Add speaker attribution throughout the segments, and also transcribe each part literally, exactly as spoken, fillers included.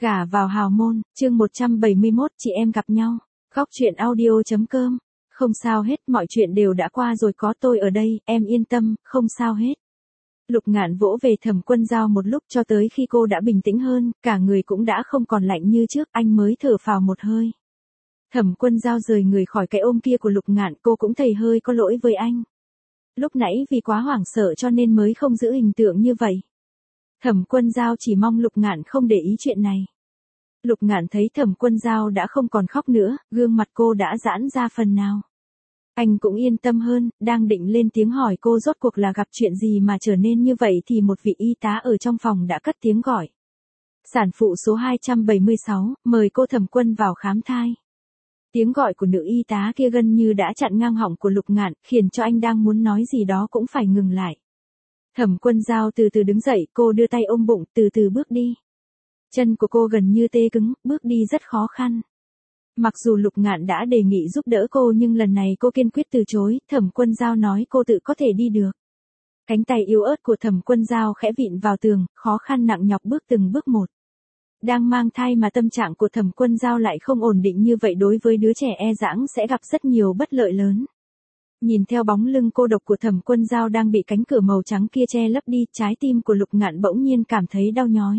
Speaker 1: Gả vào hào môn, chương một trăm bảy mươi mốt chị em gặp nhau. Góc chuyện audio chấm com. Không sao hết, mọi chuyện đều đã qua rồi, có tôi ở đây, em yên tâm, không sao hết. Lục Ngạn vỗ về Thẩm Quân Dao một lúc cho tới khi cô đã bình tĩnh hơn, cả người cũng đã không còn lạnh như trước, anh mới thở phào một hơi. Thẩm Quân Dao rời người khỏi cái ôm kia của Lục Ngạn, cô cũng thấy hơi có lỗi với anh. Lúc nãy vì quá hoảng sợ cho nên mới không giữ hình tượng như vậy. Thẩm Quân Dao chỉ mong Lục Ngạn không để ý chuyện này. Lục Ngạn thấy Thẩm Quân Dao đã không còn khóc nữa, gương mặt cô đã giãn ra phần nào. Anh cũng yên tâm hơn, đang định lên tiếng hỏi cô rốt cuộc là gặp chuyện gì mà trở nên như vậy thì một vị y tá ở trong phòng đã cất tiếng gọi. Sản phụ số hai trăm bảy mươi sáu, mời cô Thẩm Quân vào khám thai. Tiếng gọi của nữ y tá kia gần như đã chặn ngang họng của Lục Ngạn, khiến cho anh đang muốn nói gì đó cũng phải ngừng lại. Thẩm Quân Dao từ từ đứng dậy, cô đưa tay ôm bụng, từ từ bước đi. Chân của cô gần như tê cứng, bước đi rất khó khăn. Mặc dù Lục Ngạn đã đề nghị giúp đỡ cô nhưng lần này cô kiên quyết từ chối, Thẩm Quân Dao nói cô tự có thể đi được. Cánh tay yếu ớt của Thẩm Quân Dao khẽ vịn vào tường, khó khăn nặng nhọc bước từng bước một. Đang mang thai mà tâm trạng của Thẩm Quân Dao lại không ổn định như vậy, đối với đứa trẻ e dãng sẽ gặp rất nhiều bất lợi lớn. Nhìn theo bóng lưng cô độc của Thẩm Quân Dao đang bị cánh cửa màu trắng kia che lấp đi, trái tim của Lục Ngạn bỗng nhiên cảm thấy đau nhói.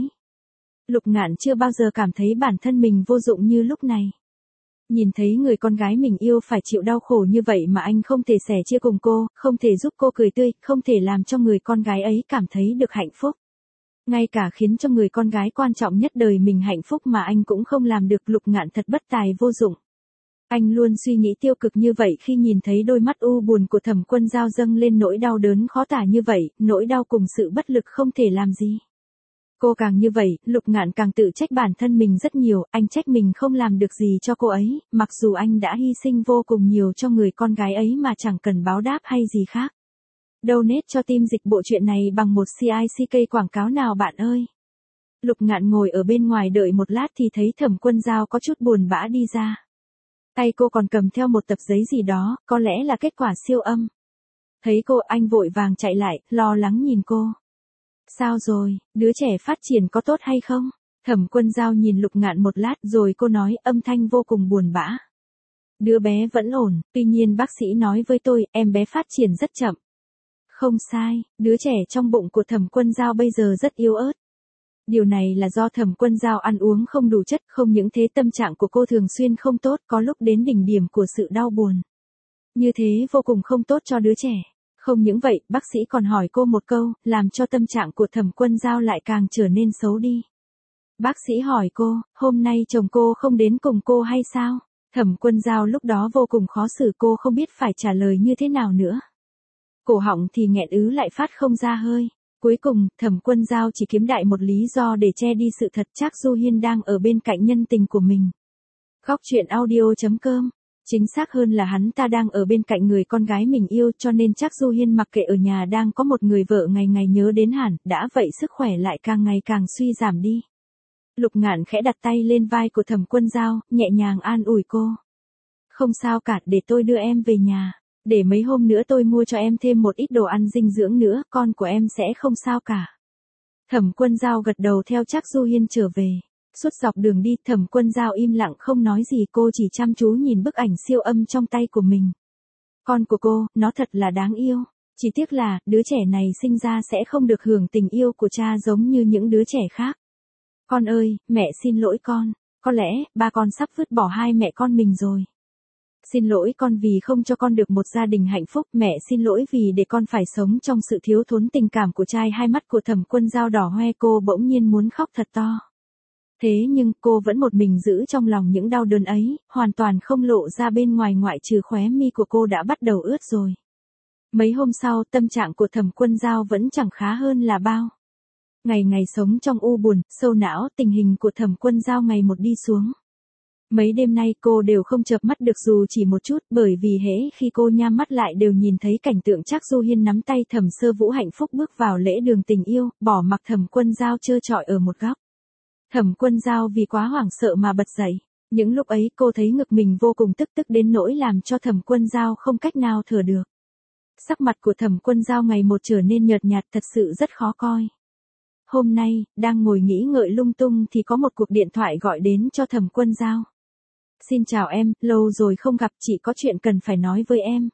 Speaker 1: Lục Ngạn chưa bao giờ cảm thấy bản thân mình vô dụng như lúc này. Nhìn thấy người con gái mình yêu phải chịu đau khổ như vậy mà anh không thể sẻ chia cùng cô, không thể giúp cô cười tươi, không thể làm cho người con gái ấy cảm thấy được hạnh phúc. Ngay cả khiến cho người con gái quan trọng nhất đời mình hạnh phúc mà anh cũng không làm được, Lục Ngạn thật bất tài vô dụng. Anh luôn suy nghĩ tiêu cực như vậy khi nhìn thấy đôi mắt u buồn của Thẩm Quân Dao dâng lên nỗi đau đớn khó tả như vậy, nỗi đau cùng sự bất lực không thể làm gì. Cô càng như vậy, Lục Ngạn càng tự trách bản thân mình rất nhiều, anh trách mình không làm được gì cho cô ấy, mặc dù anh đã hy sinh vô cùng nhiều cho người con gái ấy mà chẳng cần báo đáp hay gì khác. Donate cho team dịch bộ truyện này bằng một xê i xê ca quảng cáo nào bạn ơi. Lục Ngạn ngồi ở bên ngoài đợi một lát thì thấy Thẩm Quân Dao có chút buồn bã đi ra. Tay cô còn cầm theo một tập giấy gì đó, có lẽ là kết quả siêu âm. Thấy cô, anh vội vàng chạy lại, lo lắng nhìn cô. Sao rồi, đứa trẻ phát triển có tốt hay không? Thẩm Quân Dao nhìn Lục Ngạn một lát rồi cô nói, âm thanh vô cùng buồn bã. Đứa bé vẫn ổn, tuy nhiên bác sĩ nói với tôi, em bé phát triển rất chậm. Không sai, đứa trẻ trong bụng của Thẩm Quân Dao bây giờ rất yếu ớt. Điều này là do Thẩm Quân Dao ăn uống không đủ chất, không những thế tâm trạng của cô thường xuyên không tốt, có lúc đến đỉnh điểm của sự đau buồn. Như thế vô cùng không tốt cho đứa trẻ. Không những vậy, bác sĩ còn hỏi cô một câu, làm cho tâm trạng của Thẩm Quân Dao lại càng trở nên xấu đi. Bác sĩ hỏi cô, hôm nay chồng cô không đến cùng cô hay sao? Thẩm Quân Dao lúc đó vô cùng khó xử, cô không biết phải trả lời như thế nào nữa. Cổ họng thì nghẹn ứ lại phát không ra hơi. Cuối cùng, Thẩm Quân Dao chỉ kiếm đại một lý do để che đi sự thật, Trác Du Hiên đang ở bên cạnh nhân tình của mình. Góc chuyện audio chấm com. Chính xác hơn là hắn ta đang ở bên cạnh người con gái mình yêu, cho nên Trác Du Hiên mặc kệ ở nhà đang có một người vợ ngày ngày nhớ đến hẳn, đã vậy sức khỏe lại càng ngày càng suy giảm đi. Lục Ngạn khẽ đặt tay lên vai của Thẩm Quân Dao, nhẹ nhàng an ủi cô. Không sao cả, để tôi đưa em về nhà. Để mấy hôm nữa tôi mua cho em thêm một ít đồ ăn dinh dưỡng nữa, con của em sẽ không sao cả. Thẩm Quân Dao gật đầu theo Trác Du Hiên trở về. Suốt dọc đường đi, Thẩm Quân Dao im lặng không nói gì, cô chỉ chăm chú nhìn bức ảnh siêu âm trong tay của mình. Con của cô, nó thật là đáng yêu. Chỉ tiếc là, đứa trẻ này sinh ra sẽ không được hưởng tình yêu của cha giống như những đứa trẻ khác. Con ơi, mẹ xin lỗi con. Có lẽ, ba con sắp vứt bỏ hai mẹ con mình rồi. Xin lỗi con vì không cho con được một gia đình hạnh phúc, mẹ xin lỗi vì để con phải sống trong sự thiếu thốn tình cảm của trai. Hai mắt của Thẩm Quân Dao đỏ hoe, cô bỗng nhiên muốn khóc thật to. Thế nhưng cô vẫn một mình giữ trong lòng những đau đớn ấy, hoàn toàn không lộ ra bên ngoài, ngoại trừ khóe mi của cô đã bắt đầu ướt rồi. Mấy hôm sau, tâm trạng của Thẩm Quân Dao vẫn chẳng khá hơn là bao. Ngày ngày sống trong u buồn, sâu não, tình hình của Thẩm Quân Dao ngày một đi xuống. Mấy đêm nay cô đều không chợp mắt được dù chỉ một chút, bởi vì hễ khi cô nhắm mắt lại đều nhìn thấy cảnh tượng Trác Du Hiên nắm tay Thẩm Sơ Vũ hạnh phúc bước vào lễ đường tình yêu, bỏ mặc Thẩm Quân Dao trơ trọi ở một góc. Thẩm Quân Dao vì quá hoảng sợ mà bật dậy. Những lúc ấy cô thấy ngực mình vô cùng tức tức đến nỗi làm cho Thẩm Quân Dao không cách nào thở được. Sắc mặt của Thẩm Quân Dao ngày một trở nên nhợt nhạt, thật sự rất khó coi. Hôm nay, đang ngồi nghĩ ngợi lung tung thì có một cuộc điện thoại gọi đến cho Thẩm Quân Dao. Xin chào em, lâu rồi không gặp, chị có chuyện cần phải nói với em.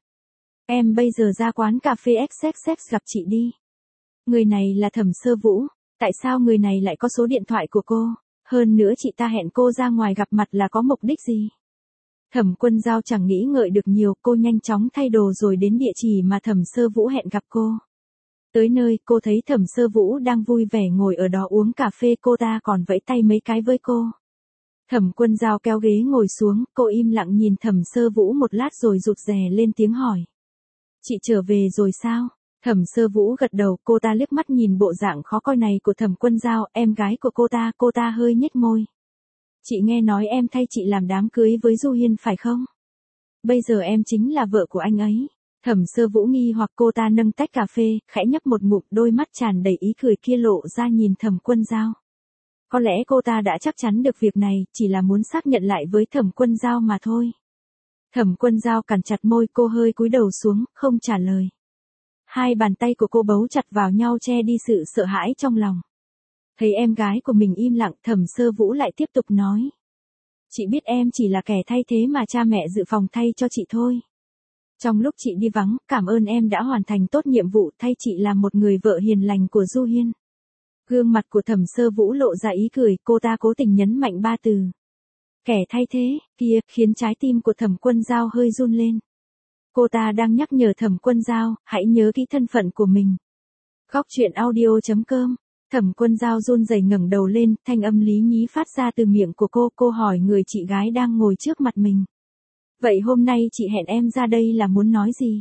Speaker 1: Em bây giờ ra quán cà phê ích ích ích gặp chị đi. Người này là Thẩm Sơ Vũ, tại sao người này lại có số điện thoại của cô? Hơn nữa chị ta hẹn cô ra ngoài gặp mặt là có mục đích gì? Thẩm Quân Dao chẳng nghĩ ngợi được nhiều, cô nhanh chóng thay đồ rồi đến địa chỉ mà Thẩm Sơ Vũ hẹn gặp cô. Tới nơi, cô thấy Thẩm Sơ Vũ đang vui vẻ ngồi ở đó uống cà phê, cô ta còn vẫy tay mấy cái với cô. Thẩm Quân Dao kéo ghế ngồi xuống, cô im lặng nhìn Thẩm Sơ Vũ một lát rồi rụt rè lên tiếng hỏi. Chị trở về rồi sao? Thẩm Sơ Vũ gật đầu, cô ta liếc mắt nhìn bộ dạng khó coi này của Thẩm Quân Dao, em gái của cô ta, cô ta hơi nhếch môi. Chị nghe nói em thay chị làm đám cưới với Du Hiên phải không? Bây giờ em chính là vợ của anh ấy. Thẩm Sơ Vũ nghi hoặc, cô ta nâng tách cà phê, khẽ nhấp một ngụm, đôi mắt tràn đầy ý cười kia lộ ra nhìn Thẩm Quân Dao. Có lẽ cô ta đã chắc chắn được việc này, chỉ là muốn xác nhận lại với Thẩm Quân Dao mà thôi. Thẩm Quân Dao cắn chặt môi, cô hơi cúi đầu xuống, không trả lời. Hai bàn tay của cô bấu chặt vào nhau che đi sự sợ hãi trong lòng. Thấy em gái của mình im lặng, Thẩm Sơ Vũ lại tiếp tục nói. Chị biết em chỉ là kẻ thay thế mà cha mẹ dự phòng thay cho chị thôi. Trong lúc chị đi vắng, cảm ơn em đã hoàn thành tốt nhiệm vụ thay chị làm một người vợ hiền lành của Du Hiên. Gương mặt của Thẩm Sơ Vũ lộ ra ý cười, cô ta cố tình nhấn mạnh ba từ. Kẻ thay thế, kia, khiến trái tim của Thẩm Quân Dao hơi run lên. Cô ta đang nhắc nhở Thẩm Quân Dao, hãy nhớ kỹ thân phận của mình. Góc truyện audio chấm com. Thẩm Quân Dao run rẩy ngẩng đầu lên, thanh âm lý nhí phát ra từ miệng của cô, cô hỏi người chị gái đang ngồi trước mặt mình. Vậy hôm nay chị hẹn em ra đây là muốn nói gì?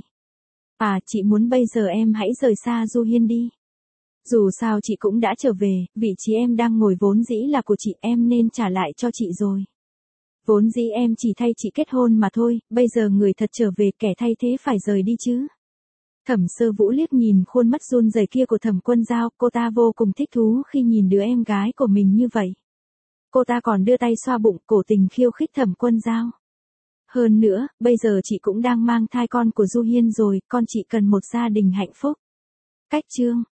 Speaker 1: À, chị muốn bây giờ em hãy rời xa Du Hiên đi. Dù sao chị cũng đã trở về, vị trí em đang ngồi vốn dĩ là của chị, em nên trả lại cho chị rồi. Vốn dĩ em chỉ thay chị kết hôn mà thôi, bây giờ người thật trở về, kẻ thay thế phải rời đi chứ. Thẩm Sơ Vũ liếc nhìn khuôn mắt run rẩy kia của Thẩm Quân Dao, cô ta vô cùng thích thú khi nhìn đứa em gái của mình như vậy. Cô ta còn đưa tay xoa bụng, cố tình khiêu khích Thẩm Quân Dao. Hơn nữa, bây giờ chị cũng đang mang thai con của Du Hiên rồi, con chị cần một gia đình hạnh phúc. Cách chương